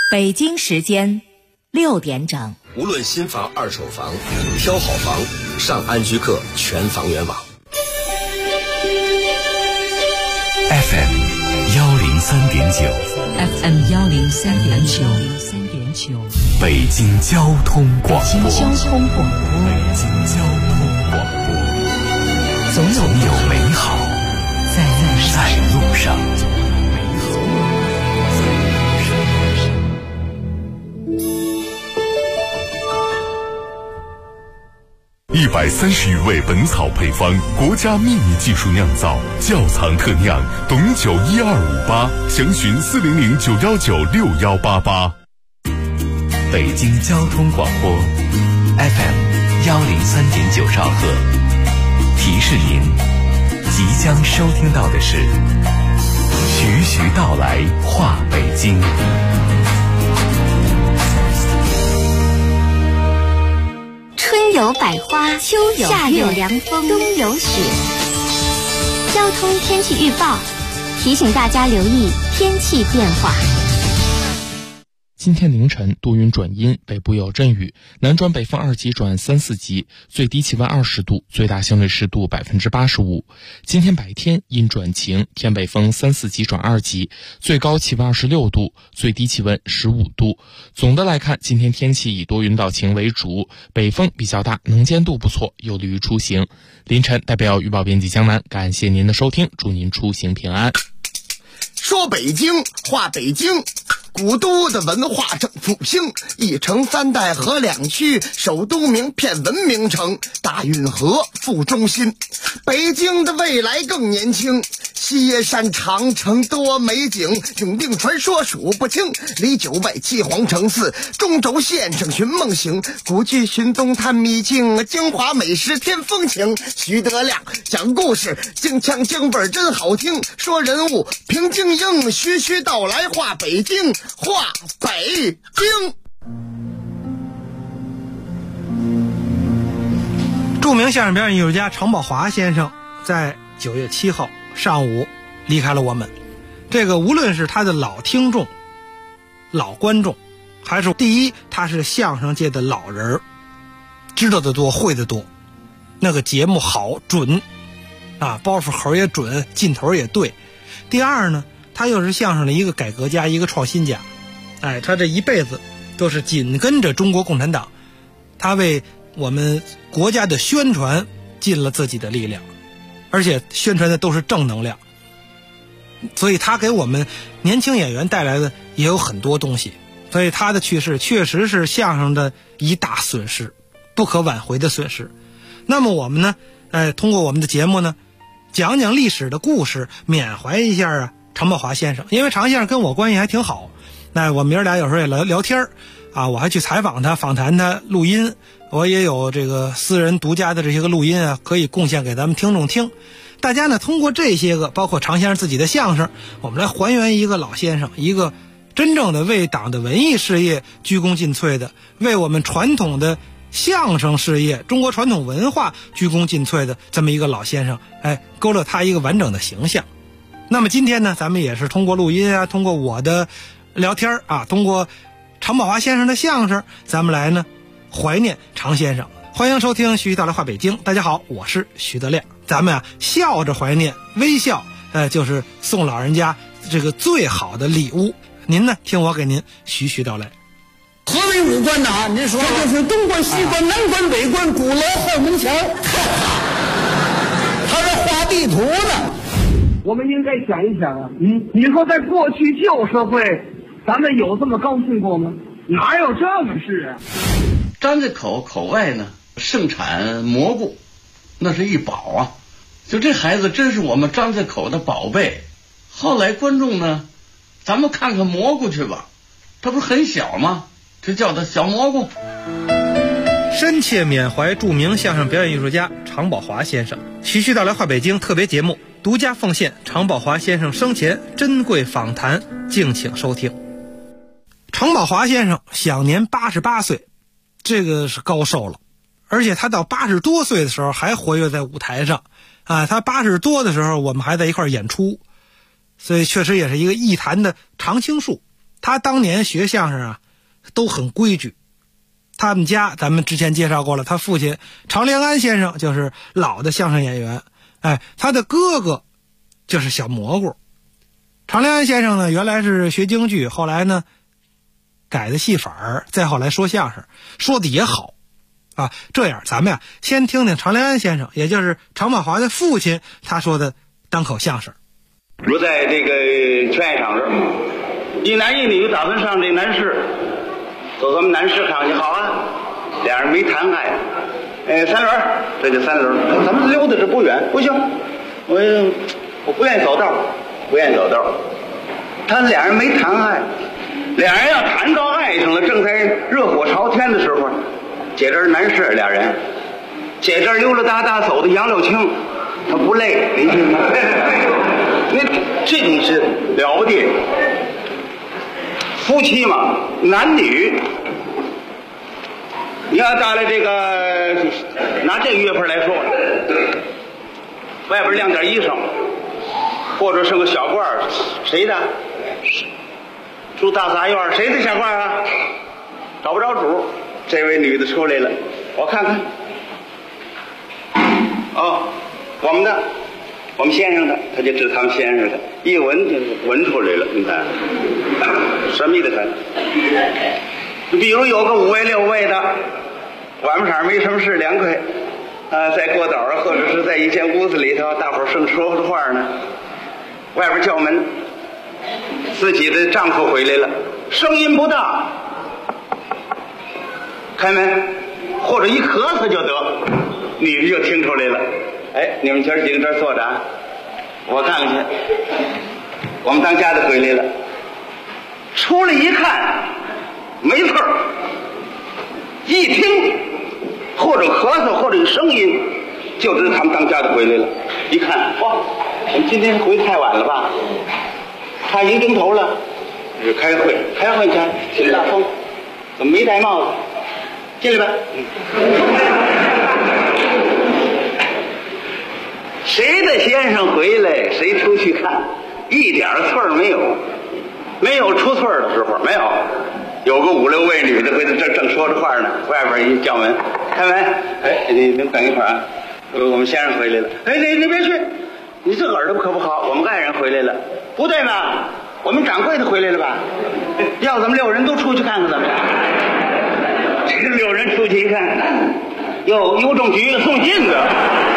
北京时间6点整。 无论新房二手房，挑好房上安居客全房源网。 FM 103.9 FM 103.9 北京交通广播。 北京交通广播。总有美好在路上。130余味本草配方，国家秘密技术酿造，窖藏特酿，董酒12588，详询40091961888。北京交通广播 FM 103.9兆赫，提示您，即将收听到的是徐徐道来话北京。 春有百花，秋有夏有凉风，冬有雪。交通天气预报提醒大家留意天气变化。 今天凌晨多云转阴，北部有阵雨，南转北风2级转3、4级，最低气温20度，最大相对湿度85%。今天白天阴转晴，偏北风3、4级转2级，最高气温26度，最低气温15度。总的来看，今天天气以多云到晴为主，北风比较大，能见度不错，有利于出行。凌晨代表预报编辑江南，感谢您的收听，祝您出行平安。 说北京话北京，古都的文化正复兴，一城3代合2区，首都名片文明城，大运河副中心。北京的未来更年轻，西山长城多美景，永定传说数不清，里9外7皇城4，中轴线上寻梦行，古剧寻踪探秘境，京华美食添风情。徐德亮讲故事，京腔京味真好听，说人物平静应，徐徐道来话北京，话北京。 著名相声表演艺术家常宝华先生在9月7号上午离开了我们。这个无论是他的老听众、老观众，还是第一他是相声界的老人，知道的多，会的多，那个节目好准啊，包袱口也准，劲头也对。第二呢，他又是相声的一个改革家，一个创新家。他这一辈子都是紧跟着中国共产党，他为我们国家的宣传尽了自己的力量，而且宣传的都是正能量，所以他给我们年轻演员带来的也有很多东西。所以他的去世确实是相声的一大损失，不可挽回的损失。那么我们呢，通过我们的节目呢，讲讲历史的故事，缅怀一下常宝华先生。因为常先生跟我关系还挺好，那我们爷俩有时候也聊天我还去采访他，访谈他，录音，我也有这个私人独家的这些个录音可以贡献给咱们听众听。大家呢通过这些个，包括常先生自己的相声，我们来还原一个老先生，一个真正的为党的文艺事业鞠躬尽瘁的，为我们传统的相声事业、中国传统文化鞠躬尽瘁的这么一个老先生，勾勒他一个完整的形象。那么今天呢，咱们也是通过录音通过我的聊天通过常宝华先生的相声，咱们来呢怀念常先生。欢迎收听徐徐道来话北京，大家好，我是徐德亮。咱们笑着怀念，微笑就是送老人家这个最好的礼物。您呢，听我给您徐徐道来。 何为五官呐？您说这就是东关、西关、南关、北关、鼓楼、后门桥。他这画地图呢。 我们应该想一想你说在过去旧社会，咱们有这么高兴过吗？哪有这么事张家口外呢盛产蘑菇，那是一宝就这孩子真是我们张家口的宝贝。后来观众呢，咱们看看蘑菇去吧，它不是很小吗？这叫它小蘑菇。 深切缅怀著名相声表演艺术家常宝华先生。徐徐道来话北京特别节目独家奉献常宝华先生生前珍贵访谈，敬请收听。常宝华先生享年88岁，这个是高寿了，而且他到80多岁的时候还活跃在舞台上他80多的时候我们还在一块演出，所以确实也是一个艺坛的常青树。 他当年学相声啊都很规矩。他们家咱们之前介绍过了，他父亲常连安先生就是老的相声演员，他的哥哥就是小蘑菇。常连安先生呢原来是学京剧，后来呢改的戏法儿，再后来说相声，说的也好啊。这样咱们呀先听听常连安先生，也就是常宝华的父亲，他说的单口相声。 如在这个劝业场这儿，一男一女打算上这南市，走咱们南市看去，好啊，俩人没谈爱，三轮，这就三轮，咱们溜达着不远，不行，我不愿意走道，不愿意走道。他俩人没谈爱，俩人要谈到爱上了，正在热火朝天的时候，姐这儿南市俩人，姐这儿溜溜达达走的杨柳青，他不累，您听吗？那这你是了不地，夫妻嘛，男女，你要到了这个拿这个月份来说，外边晾点衣裳，或者是个小褂，谁的？住大杂院，谁的小褂啊？找不着主，这位女的出来了，我看看，哦，我们的。我们先生的，他就知他们先生的，一闻就是闻出来了。你看，什么意思？看，比如有个5位6位的，晚上没什么事，凉快，在过道或者是在一间屋子里头，大伙儿正说着话呢，外边叫门，自己的丈夫回来了，声音不大，开门，或者一咳嗽就得，女的就听出来了。你们今儿几个这儿坐着啊？我看看去。我们当家的回来了，出来一看，没错，一听或者咳嗽或者声音，就知他们当家的回来了。一看，哇，我们今天回太晚了吧？差1个钟头了，是开会去，挺大风，怎么没戴帽子？进来吧。谁的先生回来，谁出去看，一点错儿没有，没有出错儿的时候，没有。有个5、6位女的回来，这正说着话呢，外边一叫门，开门，你等一会儿啊，我们先生回来了。你别去，你这耳朵可不好，我们爱人回来了，不对吧？我们掌柜的回来了吧？要咱们6人都出去看看怎么样？这6人出去一看，哟，邮政局送信的。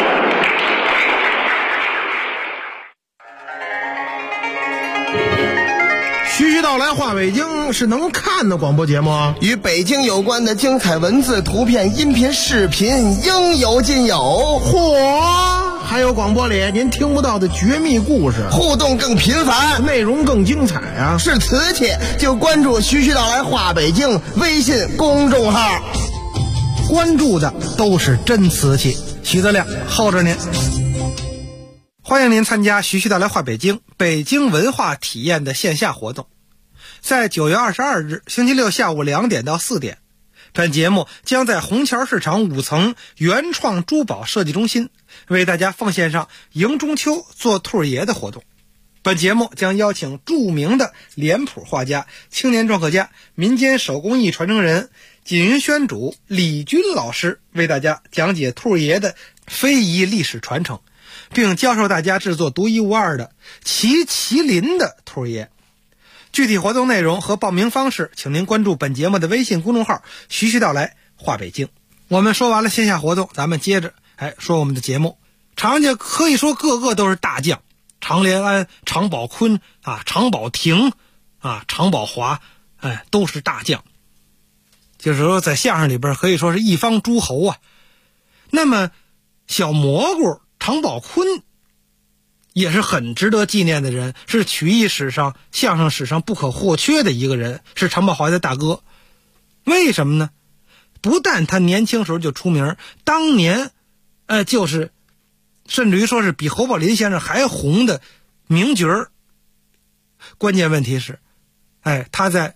徐徐道来话北京是能看的广播节目啊， 与北京有关的精彩文字、图片、音频、视频应有尽有。 嚯，还有广播里您听不到的绝密故事， 互动更频繁， 内容更精彩啊！ 是瓷器就关注徐徐道来话北京微信公众号， 关注的都是真瓷器。许德亮候着您。欢迎您参加徐徐道来话北京北京文化体验的线下活动，在9月22日星期六下午2点到4点，本节目将在虹桥市场5层原创珠宝设计中心为大家奉献上迎中秋做兔爷的活动。本节目将邀请著名的脸谱画家、青年篆刻家、民间手工艺传承人锦云轩主李军老师为大家讲解兔爷的非遗历史传承，并教授大家制作独一无二的骑麒麟的兔爷。具体活动内容和报名方式，请您关注本节目的微信公众号徐徐道来话北京。我们说完了线下活动，咱们接着说我们的节目。常家可以说个个都是大将，常连安、常宝坤常宝霆常宝华，都是大将。就是说在相声里边可以说是一方诸侯啊。那么小蘑菇常宝坤也是很值得纪念的人，是曲艺史上、相声史上不可或缺的一个人，是常宝华的大哥。为什么呢？不但他年轻时候就出名，当年就是甚至于说是比侯宝林先生还红的名角儿。关键问题是他在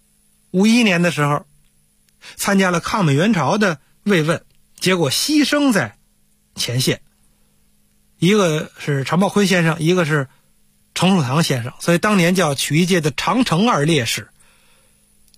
51年的时候参加了抗美援朝的慰问，结果牺牲在前线。一个是常宝坤先生，一个是程树堂先生，所以当年叫曲艺界的长城2烈士。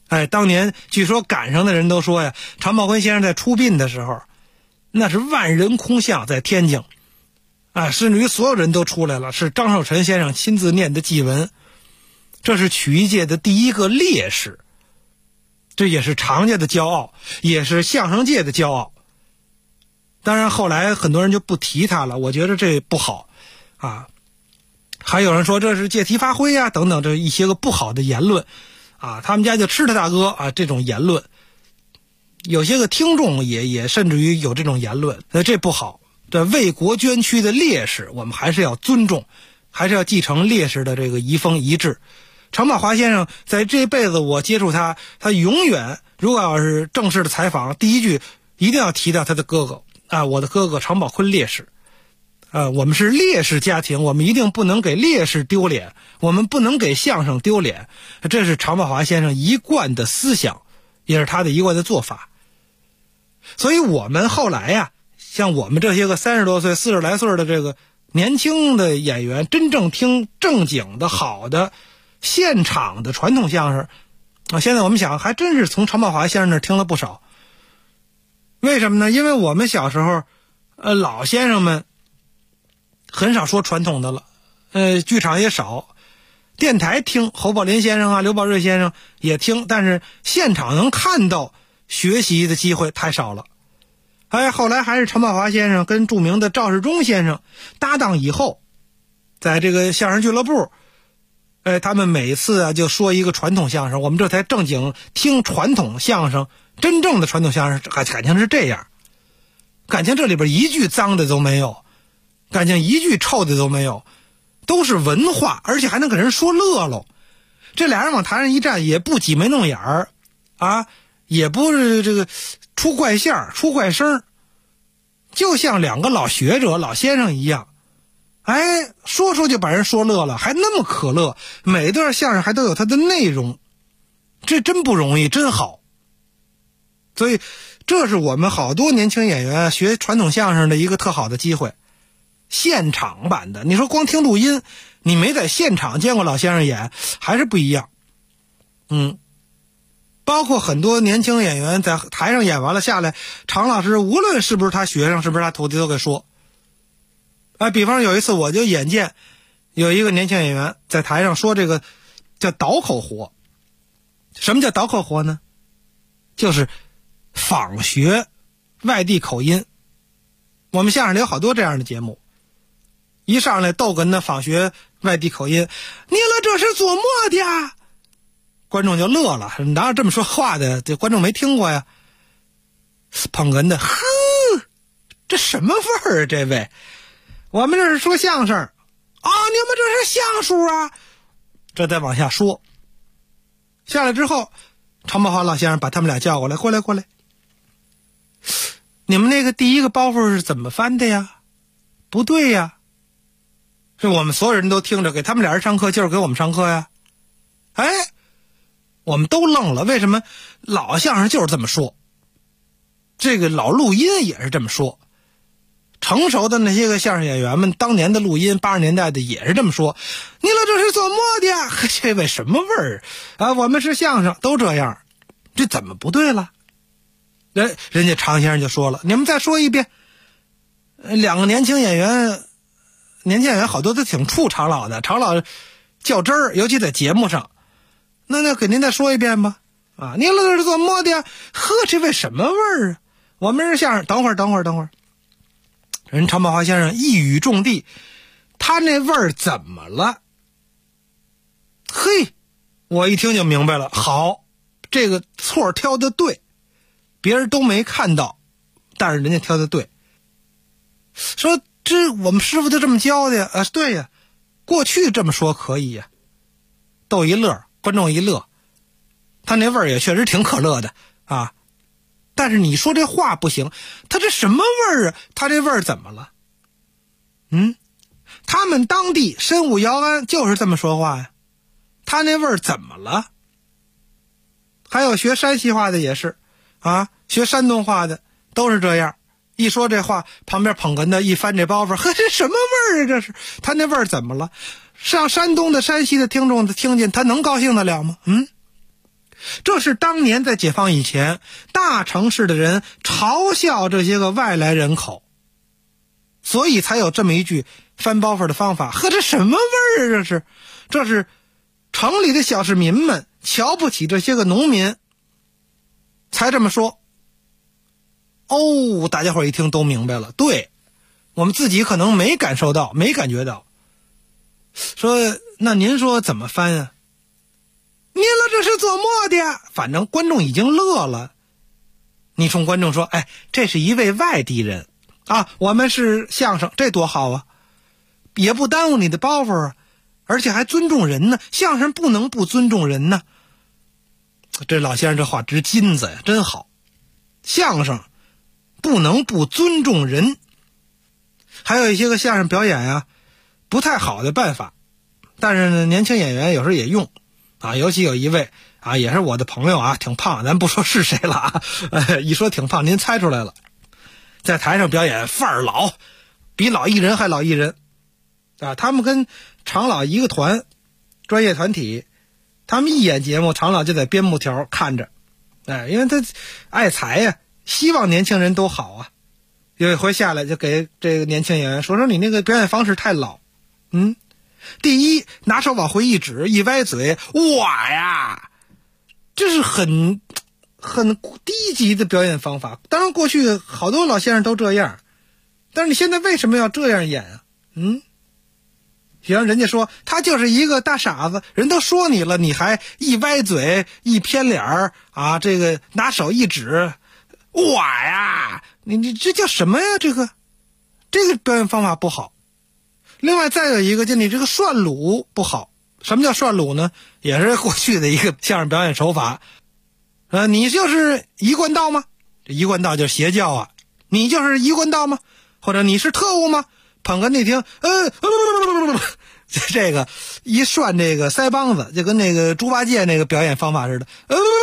当年据说赶上的人都说呀，常宝坤先生在出殡的时候，那是万人空巷，在天津甚至于所有人都出来了，是张寿臣先生亲自念的祭文。这是曲艺界的第一个烈士，这也是常家的骄傲，也是相声界的骄傲。当然后来很多人就不提他了，我觉得这不好还有人说这是借题发挥等等，这一些个不好的言论他们家就吃他大哥这种言论，有些个听众也甚至于有这种言论，这不好。这为国捐躯的烈士，我们还是要尊重，还是要继承烈士的这个遗风遗志。常宝华先生在这辈子我接触他永远如果要是正式的采访，第一句一定要提到他的哥哥我的哥哥常宝坤烈士。我们是烈士家庭，我们一定不能给烈士丢脸，我们不能给相声丢脸，这是常宝华先生一贯的思想，也是他的一贯的做法。所以我们后来像我们这些个30多岁40来岁的这个年轻的演员，真正听正经的好的现场的传统相声现在我们想还真是从常宝华先生那儿听了不少。为什么呢？因为我们小时候老先生们很少说传统的了，剧场也少，电台听侯宝林先生刘宝瑞先生也听，但是现场能看到学习的机会太少了。后来还是常宝华先生跟著名的赵世忠先生搭档以后，在这个相声俱乐部他们每次就说一个传统相声，我们这才正经听传统相声，真正的传统相声感情是这样，感情这里边一句脏的都没有，感情一句臭的都没有，都是文化，而且还能给人说乐喽。这俩人往台上一站，也不挤眉弄眼儿也不是这个出怪相出怪声，就像两个老学者老先生一样，说就把人说乐了，还那么可乐，每段相声还都有它的内容，这真不容易，真好。所以这是我们好多年轻演员学传统相声的一个特好的机会，现场版的。你说光听录音，你没在现场见过老先生演，还是不一样。包括很多年轻演员在台上演完了下来，常老师无论是不是他学生是不是他徒弟都给说。比方有一次我就眼见有一个年轻演员在台上说这个叫倒口活。什么叫倒口活呢？就是仿学外地口音。我们相声里有好多这样的节目，一上来逗哏的仿学外地口音，你了这是做么的呀？观众就乐了，哪有这么说话的？这观众没听过呀。捧哏的，哼，这什么味儿？这位，我们这是说相声你们这是相书啊？这再往下说，下来之后，常宝华老先生把他们俩叫过来，过来，你们那个第一个包袱是怎么翻的呀？不对呀，是我们所有人都听着，给他们俩人上课就是给我们上课呀。我们都愣了，为什么老相声就是这么说？这个老录音也是这么说，成熟的那些个相声演员们当年的录音80年代的也是这么说，你了这是做么的呀？这位什么味儿我们是相声都这样，这怎么不对了？人家常先生就说了，你们再说一遍。两个年轻演员好多都挺怵常老的，常老较真儿，尤其在节目上。那给您再说一遍吧。你了这是做么的呀？这位什么味儿我们是相声。等会儿。人常宝华先生一语中的，他那味儿怎么了？我一听就明白了。好，这个错挑的对，别人都没看到，但是人家挑的对。说这我们师傅就这么教的呀？对呀，过去这么说可以呀，逗一乐，观众一乐，他那味儿也确实挺可乐的但是你说这话不行，他这什么味儿他这味儿怎么了？他们当地深武姚安就是这么说话呀，他那味儿怎么了？还有学山西话的也是学山东话的都是这样，一说这话，旁边捧哏的一翻这包袱，这什么味儿这是？他那味儿怎么了？上山东的山西的听众听见他能高兴得了吗？ 这是当年在解放以前大城市的人嘲笑这些个外来人口，所以才有这么一句翻包袱的方法。呵，这什么味儿啊？这是城里的小市民们瞧不起这些个农民才这么说。哦，大家伙一听都明白了，对，我们自己可能没感受到，没感觉到。说那您说怎么翻啊？您了这是做么的？反正观众已经乐了。你冲观众说，哎，这是一位外地人啊，我们是相声，这多好啊，也不耽误你的包袱啊，而且还尊重人呢，相声不能不尊重人呢。这老先生这话值金子呀，真好。相声不能不尊重人。还有一些个相声表演啊不太好的办法，但是呢年轻演员有时候也用啊，尤其有一位啊也是我的朋友啊，挺胖，咱不说是谁了啊，一说挺胖您猜出来了，在台上表演范儿老，比老艺人还老艺人啊。他们跟常老一个团，专业团体，他们一演节目常老就在边幕条看着，因为他爱财呀，希望年轻人都好啊。有一回下来就给这个年轻演员说你那个表演方式太老。第一，拿手往回一指一歪嘴，哇呀，这是很低级的表演方法。当然过去好多老先生都这样，但是你现在为什么要这样演啊？就让人家说他就是一个大傻子，人都说你了，你还一歪嘴一偏脸啊，这个拿手一指，哇呀，你这叫什么呀？这个表演方法不好。另外再有一个，就你这个涮鲁不好。什么叫涮鲁呢？也是过去的一个相声表演手法。你就是一贯道吗？这一贯道就是邪教啊。你就是一贯道吗？或者你是特务吗？捧哏那听，这个一涮这个腮帮子，就跟那个猪八戒那个表演方法似的。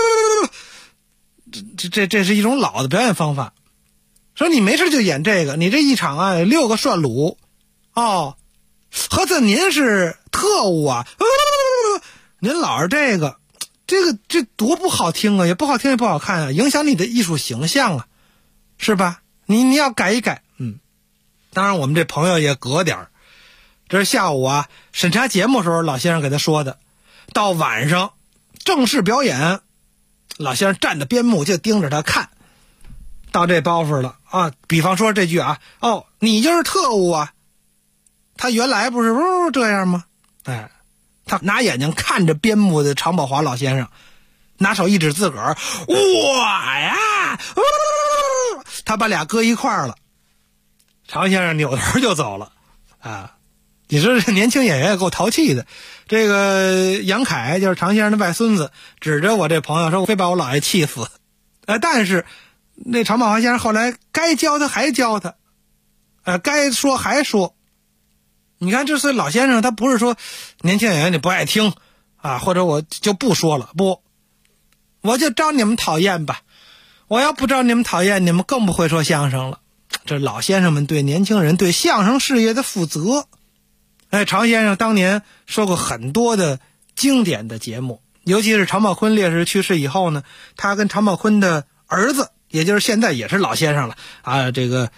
这是一种老的表演方法。说你没事就演这个，你这一场啊6个涮鲁哦。合着您是特务啊？您老是这多不好听啊，也不好听也不好看啊，影响你的艺术形象啊，是吧？你要改一改。当然我们这朋友也隔点儿，这是下午啊审查节目的时候老先生给他说的。到晚上正式表演，老先生站着边幕就盯着他看。到这包袱了啊，比方说这句啊，哦，你就是特务啊。他原来不是这样吗？他拿眼睛看着边幕的常宝华老先生，拿手一指自个儿，哇呀，他把俩搁一块儿了。常先生扭头就走了啊！你说这年轻演员也够淘气的。这个杨凯就是常先生的外孙子，指着我这朋友说：“我非把我姥爷气死。”但是那常宝华先生后来该教他还教他，该说还说。你看，这是老先生，他不是说年轻演员你不爱听啊，或者我就不说了，不，我就招你们讨厌吧。我要不招你们讨厌，你们更不会说相声了。这老先生们对年轻人对相声事业的负责。常先生当年说过很多的经典的节目，尤其是常宝坤烈士去世以后呢，他跟常宝坤的儿子，也就是现在也是老先生了啊，这个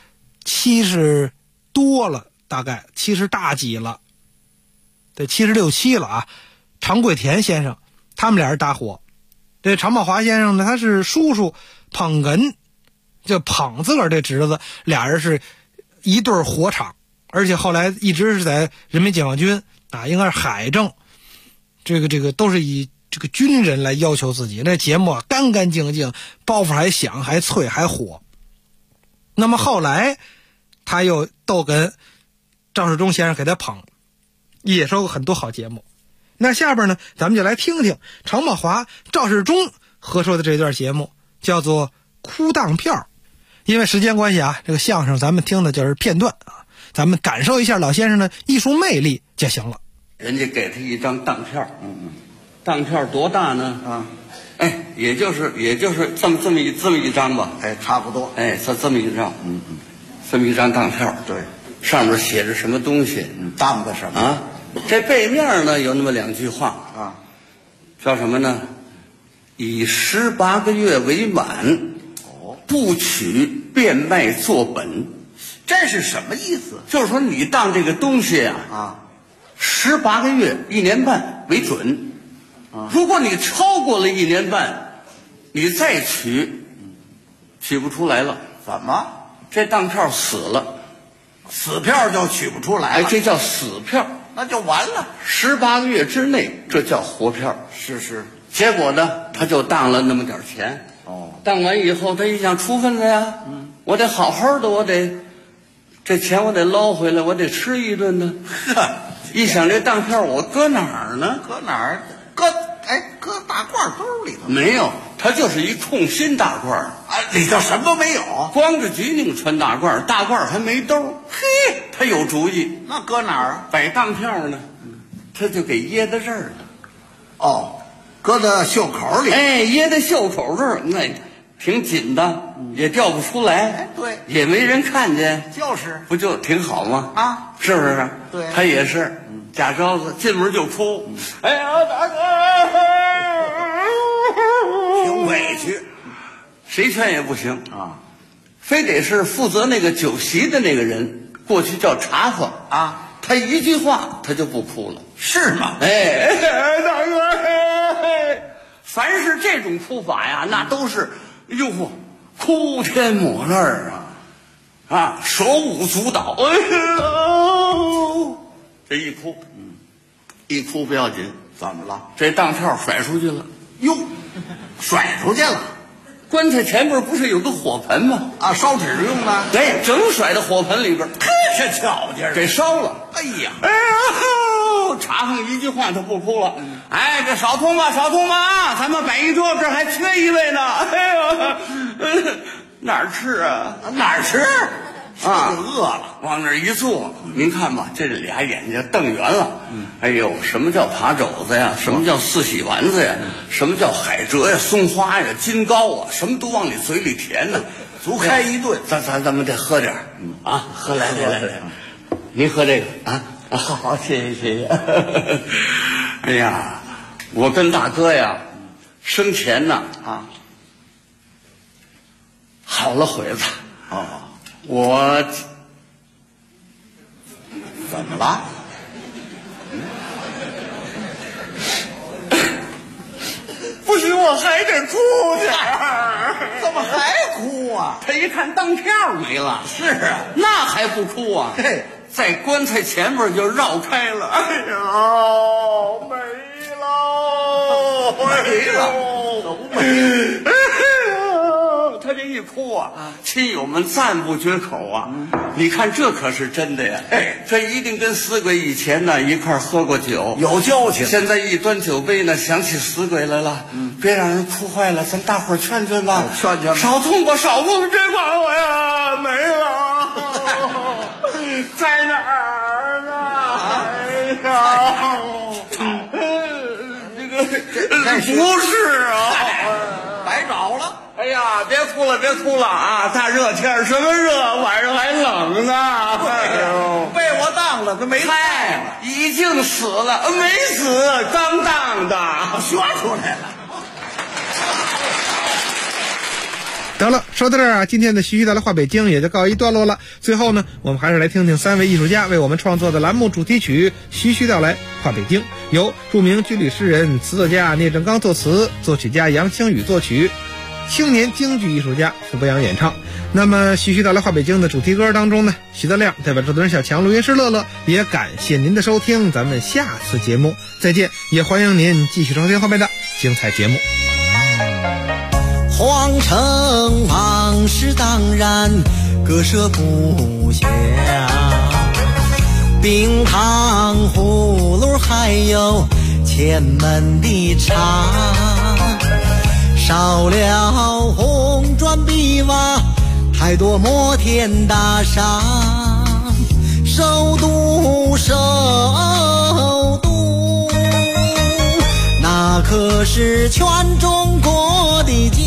70多了，大概70大几了，对，76、7了啊。常贵田先生，他们俩人搭伙。这常宝华先生呢，他是叔叔捧哏，就捧自个儿这侄子，俩人是一对火场，而且后来一直是在人民解放军啊，应该是海政，这个都是以这个军人来要求自己。那节目啊，干干净净，包袱还响，还脆，还火。那么后来他又逗哏，赵世忠先生给他捧，也说过很多好节目。那下边呢，咱们就来听听常宝华、赵世忠合说的这段节目，叫做《哭当票》。因为时间关系啊，这个相声咱们听的就是片段啊，咱们感受一下老先生的艺术魅力就行了。 人家给他一张当票，当票多大呢？啊，也就是这么一张吧， 差不多， 这么一张，这么一张当票， 对， 上面写着什么东西？ 当的什么啊？这背面呢有那么2句话啊， 叫什么呢？ 以18个月为满，不取变卖作本。 这是什么意思？ 就是说你当这个东西啊，18个月1年半为准。如果你超过了1年半，你再取不出来了。 怎么？ 这当票死了， 死票就取不出来了。 这叫死票， 那就完了。 18个月之内，这叫活票。 是。 结果呢，他就当了那么点钱。当完以后，他一想出份子呀，我得好好的，这钱我得捞回来，我得吃一顿呢。一想这当票我搁哪儿呢？ 搁哪儿？搁大褂兜里头。 没有，它就是一空心大褂里头什么都没有， 光着脊梁穿大褂，大褂还没兜。嘿，他有主意。 那搁哪儿啊？ 摆当票呢，他就给掖在这儿了。搁在袖口里。 掖在袖口这儿，那挺紧的，也掉不出来。 对， 也没人看见， 就是不就挺好吗？是不是？ 对， 他也是假招子，进门就哭。哎呀，大哥， 挺委屈， 谁劝也不行非得是负责那个酒席的那个人，过去叫茶夫他一句话他就不哭了。 是吗？ 大哥，凡是这种哭法呀，那都是哭天抹泪手舞足蹈。这一哭不要紧， 怎么了？ 这当票甩出去了。 哟，甩出去了。 棺材前边不是有个火盆吗？ 烧纸用的。 正甩到火盆里边， 这巧劲儿， 给烧了。 哎呀， 茶上一句话他不哭了。这少通吧，咱们摆一桌，这还缺一位呢。哪儿吃啊？ 哪儿吃？饿了， 往那儿一坐，您看吧，这俩眼睛瞪圆了。什么叫扒肘子呀？什么叫四喜丸子呀？什么叫海蜇呀、松花呀、金糕啊？什么都往你嘴里填呢， 足开一顿。 咱们得喝点喝来，您喝这个好，谢谢。哎呀，我跟大哥呀，生前呢好了会子。我怎么了？ 不行，我还得哭去。 怎么还哭啊？ 他一看当票没了。 是啊， 那还不哭啊？在棺材前面就绕开了。没了， 都没了。 他这一哭亲友们赞不绝口你看这可是真的呀！这一定跟死鬼以前呢一块喝过酒， 有交情。 现在一端酒杯呢，想起死鬼来了。别让人哭坏了，咱大伙儿劝劝吧，少痛吧，别管我呀，没了，在哪儿呢？不是白找了。 哎呀，别哭了大热天什么热，晚上还冷呢。 被我当了，他没嗨，已经死了，没死，刚当的， 学出来了。 得了，说到这儿今天的徐徐带来话北京也就告一段落了。最后呢，我们还是来听听3位艺术家为我们创作的栏目主题曲《徐徐道来话北京》，由著名军旅诗人、词作家聂正刚作词，作曲家杨清宇作曲，青年京剧艺术家傅博洋演唱。那么徐徐道来话北京的主题歌当中呢，徐德亮代表制作人小强、录音师乐乐，也感谢您的收听，咱们下次节目再见，也欢迎您继续收听后面的精彩节目。 皇城往事当然割舍不下，冰糖葫芦还有前门的茶，少了红砖碧瓦，太多摩天大厦，首都那可是全中国的家。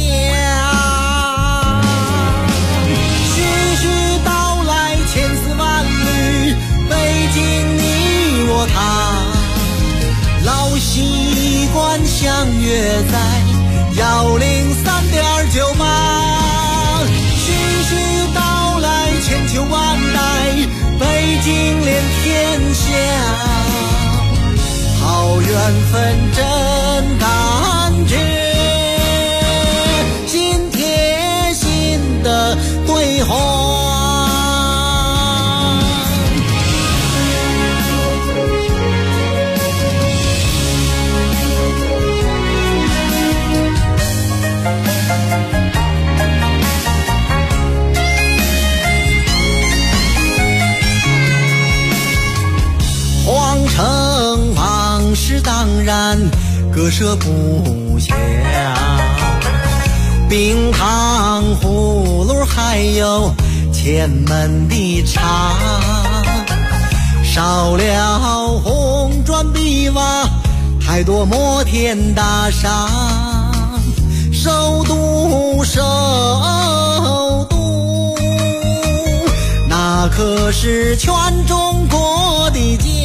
徐徐道来千丝万缕，北京你我他，老习惯相约在 103.9码，徐徐道来，千秋万代，北京连天下，好缘分真感觉，心贴心的对话。皇城往事当然割舍不下，冰糖葫芦还有前门的茶，少了红砖碧瓦，太多摩天大厦，首都那可是全中国的家。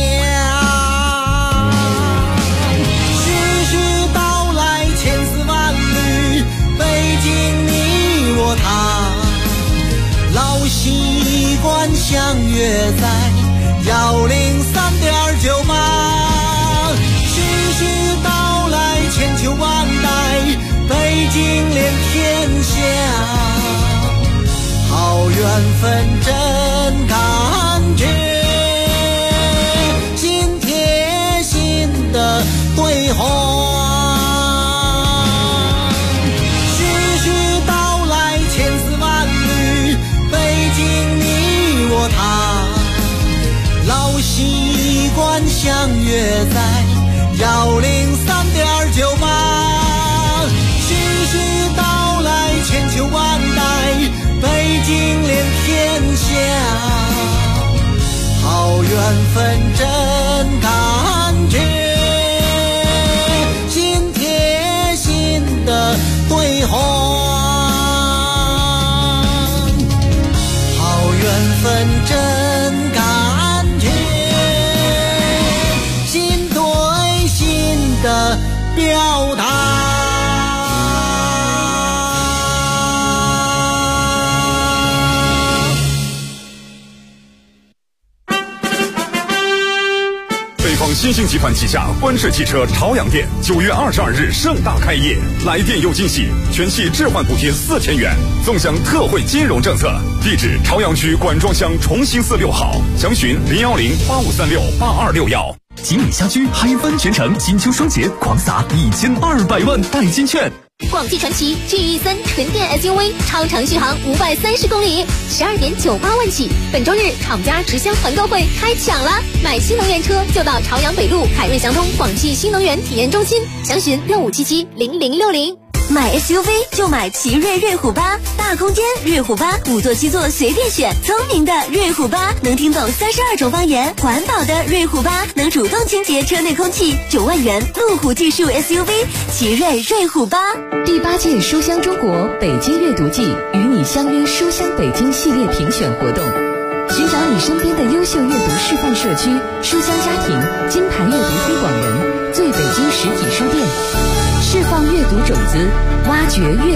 徐徐道来，千丝万缕，北京你我他，老习惯相约在103.9码，徐徐道来，千秋万代，北京连天下，好缘分真感觉，心贴心的对话。徐徐道来，千丝万缕，北京你我他，老习惯相约在103.9码，徐徐道来，千秋万代，北京连天下，好缘分真感觉，心贴心的对话。好缘分真感觉，心对心的表达。 新兴集团旗下观世汽车朝阳店9月22日盛大开业，来店有惊喜，全系置换补贴4000元，纵享特惠金融政策。地址：朝阳区管庄乡重兴寺6号，详询01085368261。 吉米家居海湾全城金秋双节狂撒1200万代金券。 广汽传祺 GE3 纯电 SUV 超长续航530公里，12.98万起。本周日厂家直销团购会开抢了，买新能源车就到朝阳北路凯瑞祥通广汽新能源体验中心，详询65770060。 买 SUV 就买奇瑞瑞虎8，大空间瑞虎8，5座7座随便选，聪明的瑞虎8能听懂32种方言，环保的瑞虎8能主动清洁车内空气，9万元路虎技术 SUV 奇瑞瑞虎8。 第8届书香中国北京阅读季与你相约书香北京系列评选活动，寻找你身边的优秀阅读示范社区、书香家庭、金牌阅读推广人、最北京实体书店，释放阅读种子，挖掘阅